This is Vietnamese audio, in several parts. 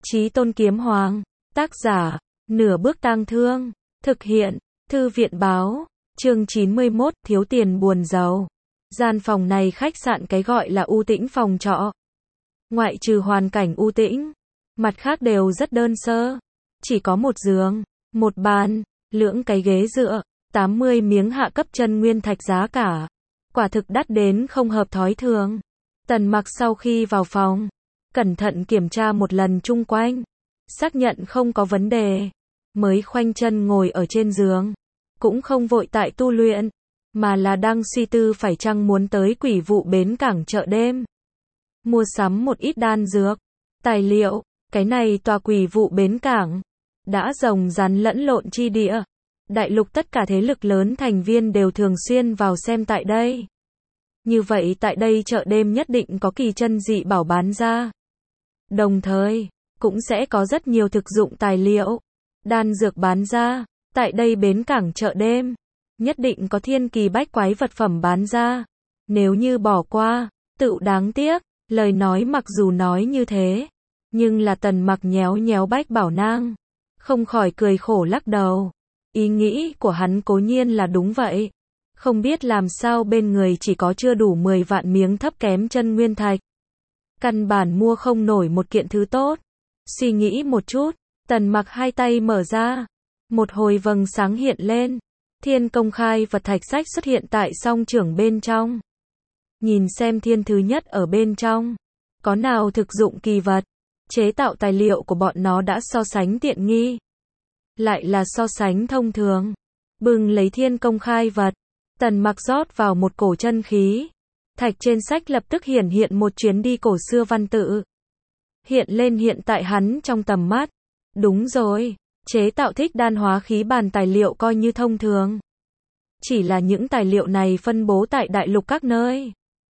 Chí Tôn Kiếm Hoàng. Tác giả, Nửa Bước Tang Thương. Thực hiện, Thư viện báo. Chương 91, thiếu tiền buồn giàu. Gian phòng này khách sạn cái gọi là u tĩnh phòng trọ. Ngoại trừ hoàn cảnh u tĩnh, mặt khác đều rất đơn sơ. Chỉ có một giường, một bàn, lưỡng cái ghế dựa, 80 miếng hạ cấp chân nguyên thạch giá cả. Quả thực đắt đến không hợp thói thường. Tần Mặc sau khi vào phòng, cẩn thận kiểm tra một lần chung quanh, xác nhận không có vấn đề, mới khoanh chân ngồi ở trên giường. Cũng không vội tại tu luyện, mà là đang suy tư phải chăng muốn tới Quỷ Vụ bến cảng chợ đêm, mua sắm một ít đan dược, tài liệu. Cái này tòa Quỷ Vụ bến cảng đã rồng rắn lẫn lộn chi địa. Đại lục tất cả thế lực lớn thành viên đều thường xuyên vào xem tại đây. Như vậy tại đây chợ đêm nhất định có kỳ chân dị bảo bán ra. Đồng thời, cũng sẽ có rất nhiều thực dụng tài liệu, đan dược bán ra. Tại đây bến cảng chợ đêm, nhất định có thiên kỳ bách quái vật phẩm bán ra. Nếu như bỏ qua, tự đáng tiếc. Lời nói mặc dù nói như thế, nhưng là Tần Mặc nhéo nhéo Bách Bảo Nang, không khỏi cười khổ lắc đầu. Ý nghĩ của hắn cố nhiên là đúng vậy. Không biết làm sao bên người chỉ có chưa đủ 10 vạn miếng thấp kém chân nguyên thạch. Căn bản mua không nổi một kiện thứ tốt. Suy nghĩ một chút, Tần Mặc hai tay mở ra. Một hồi vầng sáng hiện lên. Thiên công khai vật thạch sách xuất hiện tại song trưởng bên trong. Nhìn xem thiên thứ nhất ở bên trong. Có nào thực dụng kỳ vật. Chế tạo tài liệu của bọn nó đã so sánh tiện nghi. Lại là so sánh thông thường. Bừng lấy thiên công khai vật. Tần Mặc rót vào một cổ chân khí. Thạch trên sách lập tức hiển hiện một chuyến đi cổ xưa văn tự. Hiện lên hiện tại hắn trong tầm mắt. Đúng rồi, chế tạo thích đan hóa khí bàn tài liệu coi như thông thường. Chỉ là những tài liệu này phân bố tại đại lục các nơi.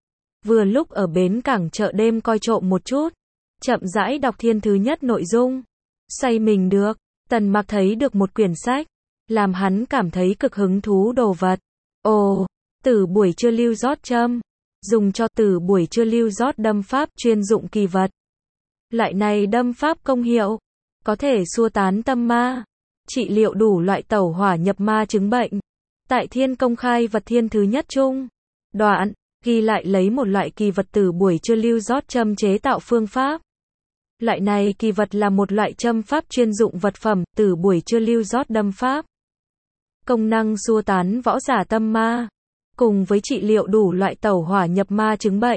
Vừa lúc ở bến cảng chợ đêm coi trộm một chút. Chậm rãi đọc thiên thứ nhất nội dung. Say mình được. Tần Mặc thấy được một quyển sách. Làm hắn cảm thấy cực hứng thú đồ vật. Ồ, Tử buổi trưa lưu rót châm. Dùng cho Tử buổi trưa lưu rót đâm pháp chuyên dụng kỳ vật. Loại này đâm pháp công hiệu. Có thể xua tán tâm ma. Trị liệu đủ loại tẩu hỏa nhập ma chứng bệnh. Tại thiên công khai vật thiên thứ nhất chung. Đoạn, ghi lại lấy một loại kỳ vật Tử buổi trưa lưu rót châm chế tạo phương pháp. Loại này kỳ vật là một loại châm pháp chuyên dụng vật phẩm, Tử buổi trưa lưu rót đâm pháp. Công năng xua tán võ giả tâm ma, cùng với trị liệu đủ loại tẩu hỏa nhập ma chứng bệnh.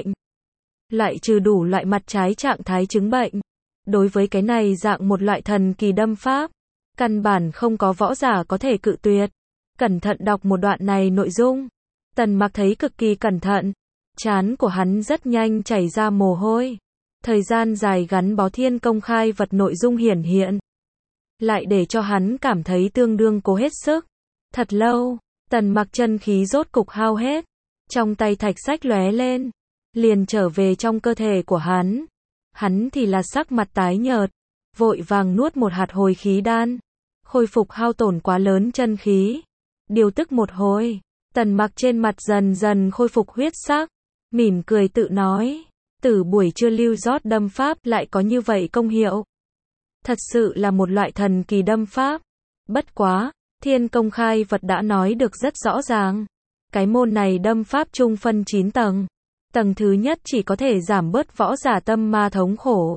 Lại trừ đủ loại mặt trái trạng thái chứng bệnh. Đối với cái này dạng một loại thần kỳ đâm pháp, căn bản không có võ giả có thể cự tuyệt. Cẩn thận đọc một đoạn này nội dung. Tần Mặc thấy cực kỳ cẩn thận. Trán của hắn rất nhanh chảy ra mồ hôi. Thời gian dài gắn bó thiên công khai vật nội dung hiển hiện. Lại để cho hắn cảm thấy tương đương cố hết sức. Thật lâu, Tần Mặc chân khí rốt cục hao hết. Trong tay thạch sách lóe lên. Liền trở về trong cơ thể của hắn. Hắn thì là sắc mặt tái nhợt. Vội vàng nuốt một hạt hồi khí đan. Khôi phục hao tổn quá lớn chân khí. Điều tức một hồi. Tần Mặc trên mặt dần dần khôi phục huyết sắc. Mỉm cười tự nói. Tử buổi trưa lưu rót đâm pháp lại có như vậy công hiệu. Thật sự là một loại thần kỳ đâm pháp. Bất quá, thiên công khai vật đã nói được rất rõ ràng. Cái môn này đâm pháp chung phân 9 tầng. Tầng thứ nhất chỉ có thể giảm bớt võ giả tâm ma thống khổ.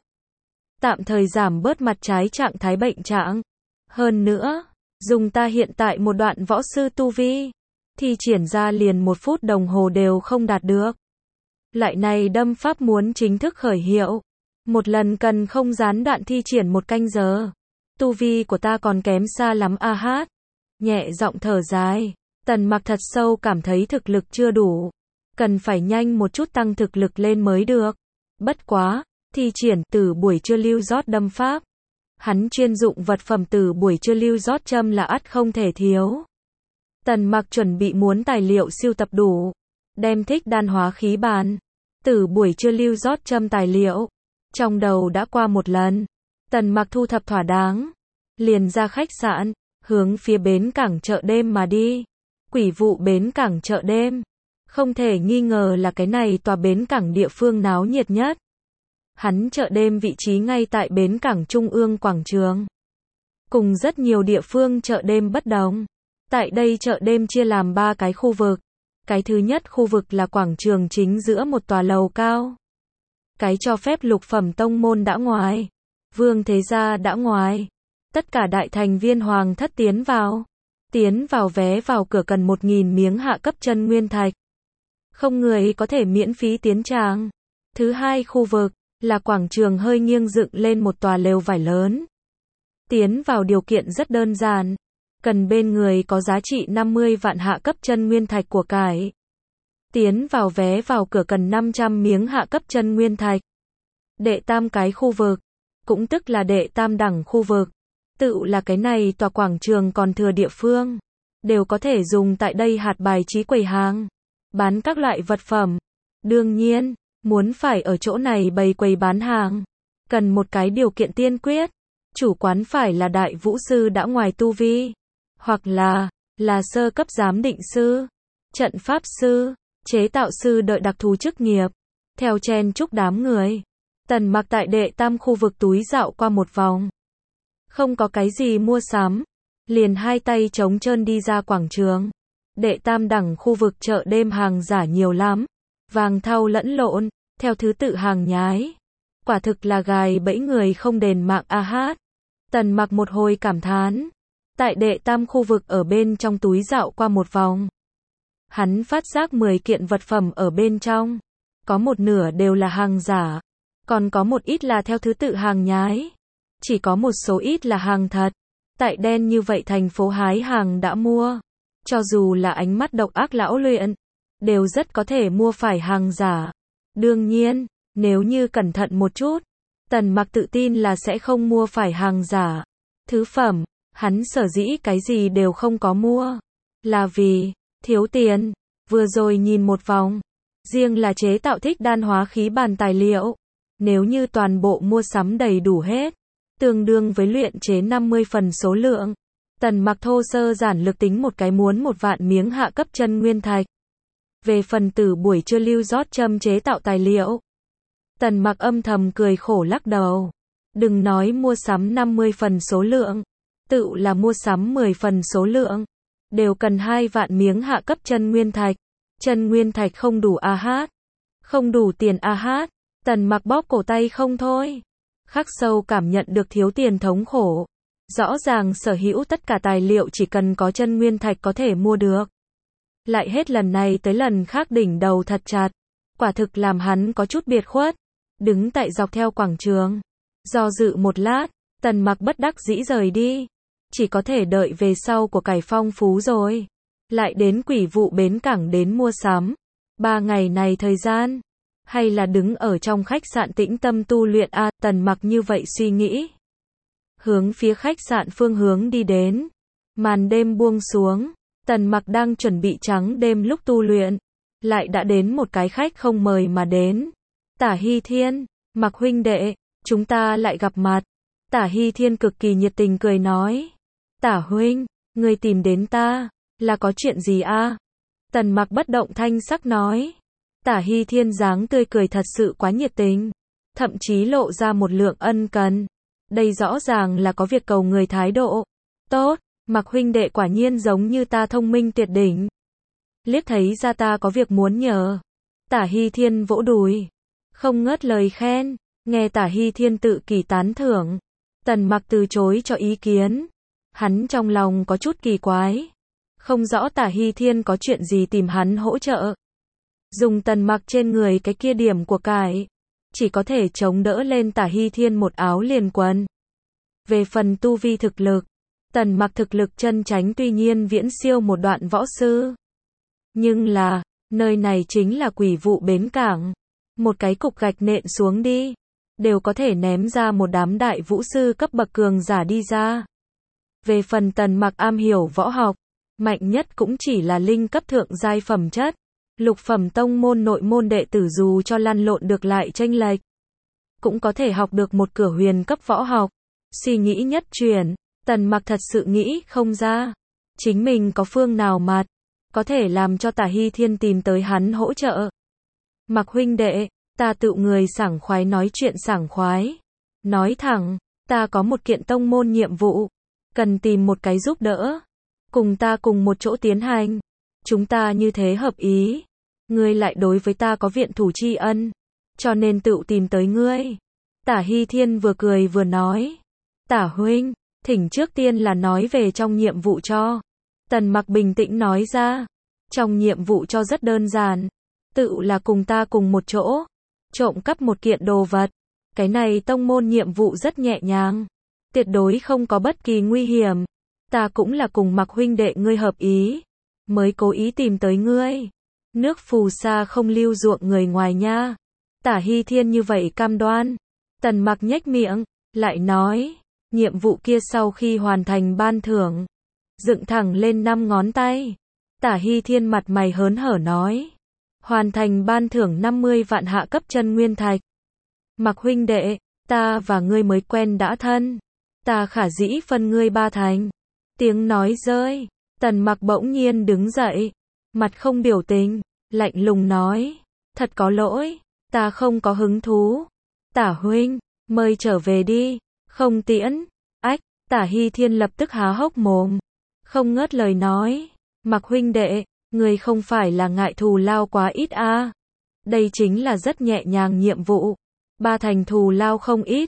Tạm thời giảm bớt mặt trái trạng thái bệnh trạng. Hơn nữa, dùng ta hiện tại một đoạn võ sư tu vi. Thi triển ra liền 1 phút đồng hồ đều không đạt được. Loại này đâm pháp muốn chính thức khởi hiệu. Một lần cần không gián đoạn thi triển 1 canh giờ. Tu vi của ta còn kém xa lắm a hát. Nhẹ giọng thở dài. Tần Mặc thật sâu cảm thấy thực lực chưa đủ. Cần phải nhanh một chút tăng thực lực lên mới được. Bất quá, thi triển Tử buổi trưa lưu rót đâm pháp. Hắn chuyên dụng vật phẩm Tử buổi trưa lưu rót châm là ắt không thể thiếu. Tần Mặc chuẩn bị muốn tài liệu siêu tập đủ. Đem thích đan hóa khí bàn. Tử buổi trưa lưu rót châm tài liệu. Trong đầu đã qua một lần. Tần Mặc thu thập thỏa đáng. Liền ra khách sạn. Hướng phía bến cảng chợ đêm mà đi. Quỷ Vụ bến cảng chợ đêm. Không thể nghi ngờ là cái này tòa bến cảng địa phương náo nhiệt nhất. Hắn chợ đêm vị trí ngay tại bến cảng trung ương quảng trường. Cùng rất nhiều địa phương chợ đêm bất đồng. Tại đây chợ đêm chia làm 3 cái khu vực. Cái thứ nhất khu vực là quảng trường chính giữa một tòa lầu cao. Cái cho phép lục phẩm tông môn đã ngoài. Vương thế gia đã ngoài. Tất cả đại thành viên hoàng thất tiến vào. Tiến vào vé vào cửa cần 1.000 miếng hạ cấp chân nguyên thạch. Không người có thể miễn phí tiến tràng. Thứ hai khu vực là quảng trường hơi nghiêng dựng lên một tòa lều vải lớn. Tiến vào điều kiện rất đơn giản. Cần bên người có giá trị 50 vạn hạ cấp chân nguyên thạch của cải. Tiến vào vé vào cửa cần 500 miếng hạ cấp chân nguyên thạch. Đệ tam cái khu vực, cũng tức là đệ tam đẳng khu vực, tự là cái này tòa quảng trường còn thừa địa phương, đều có thể dùng tại đây hạt bài trí quầy hàng, bán các loại vật phẩm. Đương nhiên, muốn phải ở chỗ này bày quầy bán hàng, cần một cái điều kiện tiên quyết, chủ quán phải là đại vũ sư đã ngoài tu vi, hoặc là sơ cấp giám định sư, trận pháp sư, chế tạo sư đợi đặc thù chức nghiệp. Theo chen chúc đám người, Tần Mặc tại đệ tam khu vực túi dạo qua một vòng. Không có cái gì mua sắm, liền hai tay trống trơn đi ra quảng trường. Đệ tam đẳng khu vực chợ đêm hàng giả nhiều lắm, vàng thau lẫn lộn, theo thứ tự hàng nhái. Quả thực là gài bẫy người không đền mạng a hát. Tần Mặc một hồi cảm thán. Tại đệ tam khu vực ở bên trong túi dạo qua một vòng. Hắn phát giác 10 kiện vật phẩm ở bên trong. Có một nửa đều là hàng giả. Còn có một ít là theo thứ tự hàng nhái. Chỉ có một số ít là hàng thật. Tại đen như vậy thành phố hái hàng đã mua. Cho dù là ánh mắt độc ác lão luyện, đều rất có thể mua phải hàng giả. Đương nhiên, nếu như cẩn thận một chút, Tần Mặc tự tin là sẽ không mua phải hàng giả. Thứ phẩm, hắn sở dĩ cái gì đều không có mua. Là vì thiếu tiền. Vừa rồi nhìn một vòng, riêng là chế tạo thích đan hóa khí bàn tài liệu, nếu như toàn bộ mua sắm đầy đủ hết, tương đương với luyện chế 50 phần số lượng. Tần Mặc thô sơ giản lược tính một cái muốn 1 vạn miếng hạ cấp chân nguyên thạch. Về phần tử buổi trưa lưu rót châm chế tạo tài liệu, Tần Mặc âm thầm cười khổ lắc đầu. Đừng nói mua sắm 50 phần số lượng, tự là mua sắm 10 phần số lượng, đều cần 2 vạn miếng hạ cấp chân nguyên thạch. Chân nguyên thạch không đủ a hát. Không đủ tiền a hát. Tần Mặc bóp cổ tay không thôi. Khắc sâu cảm nhận được thiếu tiền thống khổ. Rõ ràng sở hữu tất cả tài liệu chỉ cần có chân nguyên thạch có thể mua được. Lại hết lần này tới lần khác đỉnh đầu thật chặt. Quả thực làm hắn có chút biệt khuất. Đứng tại dọc theo quảng trường. Do dự một lát, Tần Mặc bất đắc dĩ rời đi. Chỉ có thể đợi về sau của cải phong phú rồi. Lại đến quỷ vụ bến cảng đến mua sắm. 3 ngày này thời gian. Hay là đứng ở trong khách sạn tĩnh tâm tu luyện a. Tần Mặc như vậy suy nghĩ. Hướng phía khách sạn phương hướng đi đến. Màn đêm buông xuống. Tần Mặc đang chuẩn bị trắng đêm lúc tu luyện. Lại đã đến một cái khách không mời mà đến. Tả Hy Thiên, Mặc huynh đệ, chúng ta lại gặp mặt. Tả Hy Thiên cực kỳ nhiệt tình cười nói. Tả huynh, ngươi tìm đến ta, là có chuyện gì a? Tần Mặc bất động thanh sắc nói. Tả Hy Thiên dáng tươi cười thật sự quá nhiệt tình. Thậm chí lộ ra một lượng ân cần. Đây rõ ràng là có việc cầu người thái độ. Tốt, Mặc huynh đệ quả nhiên giống như ta thông minh tuyệt đỉnh. Liếc thấy ra ta có việc muốn nhờ. Tả Hy Thiên vỗ đùi. Không ngớt lời khen. Nghe Tả Hy Thiên tự kỷ tán thưởng. Tần Mặc từ chối cho ý kiến. Hắn trong lòng có chút kỳ quái. Không rõ Tả Hy Thiên có chuyện gì tìm hắn hỗ trợ. Dùng Tần Mặc trên người cái kia điểm của cải. Chỉ có thể chống đỡ lên Tả Hy Thiên một áo liền quần. Về phần tu vi thực lực. Tần Mặc thực lực chân chánh tuy nhiên viễn siêu một đoạn võ sư. Nhưng là, nơi này chính là quỷ vụ bến cảng. Một cái cục gạch nện xuống đi. Đều có thể ném ra một đám đại vũ sư cấp bậc cường giả đi ra. Về phần Tần Mặc am hiểu võ học. Mạnh nhất cũng chỉ là linh cấp thượng giai phẩm chất. Lục phẩm tông môn nội môn đệ tử dù cho lăn lộn được lại chênh lệch. Cũng có thể học được một cửa huyền cấp võ học. Suy nghĩ nhất chuyển. Tần Mặc thật sự nghĩ không ra. Chính mình có phương nào mặt. Có thể làm cho Tả Hy Thiên tìm tới hắn hỗ trợ. Mặc huynh đệ, Ta tự người sảng khoái nói chuyện sảng khoái. Nói thẳng, ta có một kiện tông môn nhiệm vụ, cần tìm một cái giúp đỡ. Cùng ta cùng một chỗ tiến hành. Chúng ta như thế hợp ý. Ngươi lại đối với ta có viện thủ tri ân, cho nên tự tìm tới ngươi. Tả Hy Thiên vừa cười vừa nói. Tả huynh, thỉnh trước tiên là nói về trong nhiệm vụ cho. Tần Mặc bình tĩnh nói ra. Trong nhiệm vụ cho rất đơn giản. Tự là cùng ta cùng một chỗ. Trộm cắp một kiện đồ vật. Cái này tông môn nhiệm vụ rất nhẹ nhàng. Tuyệt đối không có bất kỳ nguy hiểm. Ta cũng là cùng Mặc huynh đệ ngươi hợp ý. Mới cố ý tìm tới ngươi. Nước phù sa không lưu ruộng người ngoài nha. Tả Hy Thiên như vậy cam đoan. Tần Mặc nhếch miệng, lại nói. Nhiệm vụ kia sau khi hoàn thành ban thưởng. Dựng thẳng lên 5 ngón tay. Tả Hy Thiên mặt mày hớn hở nói. Hoàn thành ban thưởng 50 vạn hạ cấp chân nguyên thạch. Mặc huynh đệ, ta và ngươi mới quen đã thân. Ta khả dĩ phân ngươi 3 thành. Tiếng nói rơi. Tần Mặc bỗng nhiên đứng dậy. Mặt không biểu tình. Lạnh lùng nói. Thật có lỗi. Ta không có hứng thú. Tả huynh, mời trở về đi. Không tiễn. Ách, Tả Hy Thiên lập tức há hốc mồm. Không ngớt lời nói. Mặc huynh đệ, người không phải là ngại thù lao quá ít à. Đây chính là rất nhẹ nhàng nhiệm vụ. 3 thành thù lao không ít.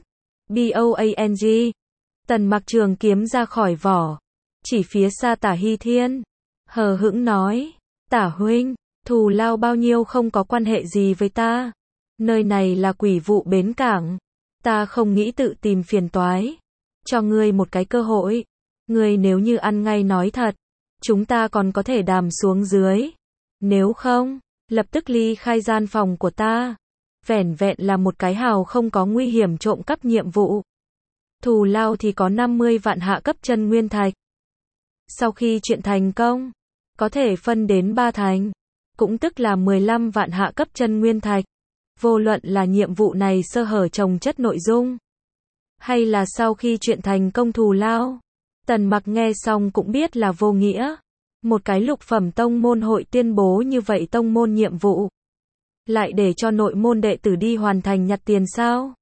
BOANG. Tần Mặc trường kiếm ra khỏi vỏ. Chỉ phía xa Tả Hy Thiên. Hờ hững nói. Tả huynh, thù lao bao nhiêu không có quan hệ gì với ta. Nơi này là quỷ vụ bến cảng. Ta không nghĩ tự tìm phiền toái. Cho ngươi một cái cơ hội. Ngươi nếu như ăn ngay nói thật, chúng ta còn có thể đàm xuống dưới. Nếu không, lập tức ly khai gian phòng của ta. Vẻn vẹn là một cái hào không có nguy hiểm trộm cắp nhiệm vụ. Thù lao thì có 50 vạn hạ cấp chân nguyên thạch. Sau khi chuyện thành công, có thể phân đến 3 thành. Cũng tức là 15 vạn hạ cấp chân nguyên thạch. Vô luận là nhiệm vụ này sơ hở chồng chất nội dung, hay là sau khi chuyện thành công thù lao. Tần Mặc nghe xong cũng biết là vô nghĩa. Một cái lục phẩm tông môn hội tuyên bố như vậy tông môn nhiệm vụ. Lại để cho nội môn đệ tử đi hoàn thành nhặt tiền sao?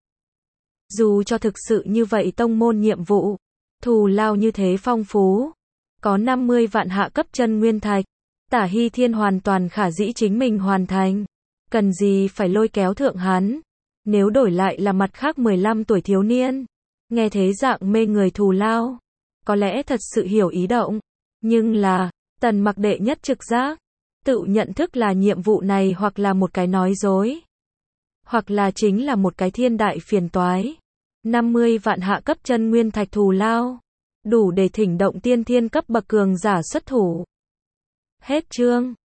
Dù cho thực sự như vậy tông môn nhiệm vụ, thù lao như thế phong phú. Có 50 vạn hạ cấp chân nguyên thạch. Tả Hy Thiên hoàn toàn khả dĩ chính mình hoàn thành. Cần gì phải lôi kéo thượng hắn. Nếu đổi lại là mặt khác 15 tuổi thiếu niên. Nghe thế dạng mê người thù lao. Có lẽ thật sự hiểu ý động. Nhưng là, Tần Mặc đệ nhất trực giác. Tự nhận thức là nhiệm vụ này hoặc là một cái nói dối. Hoặc là chính là một cái thiên đại phiền toái. 50 vạn hạ cấp chân nguyên thạch thù lao. Đủ để thỉnh động tiên thiên cấp bậc cường giả xuất thủ. Hết chương.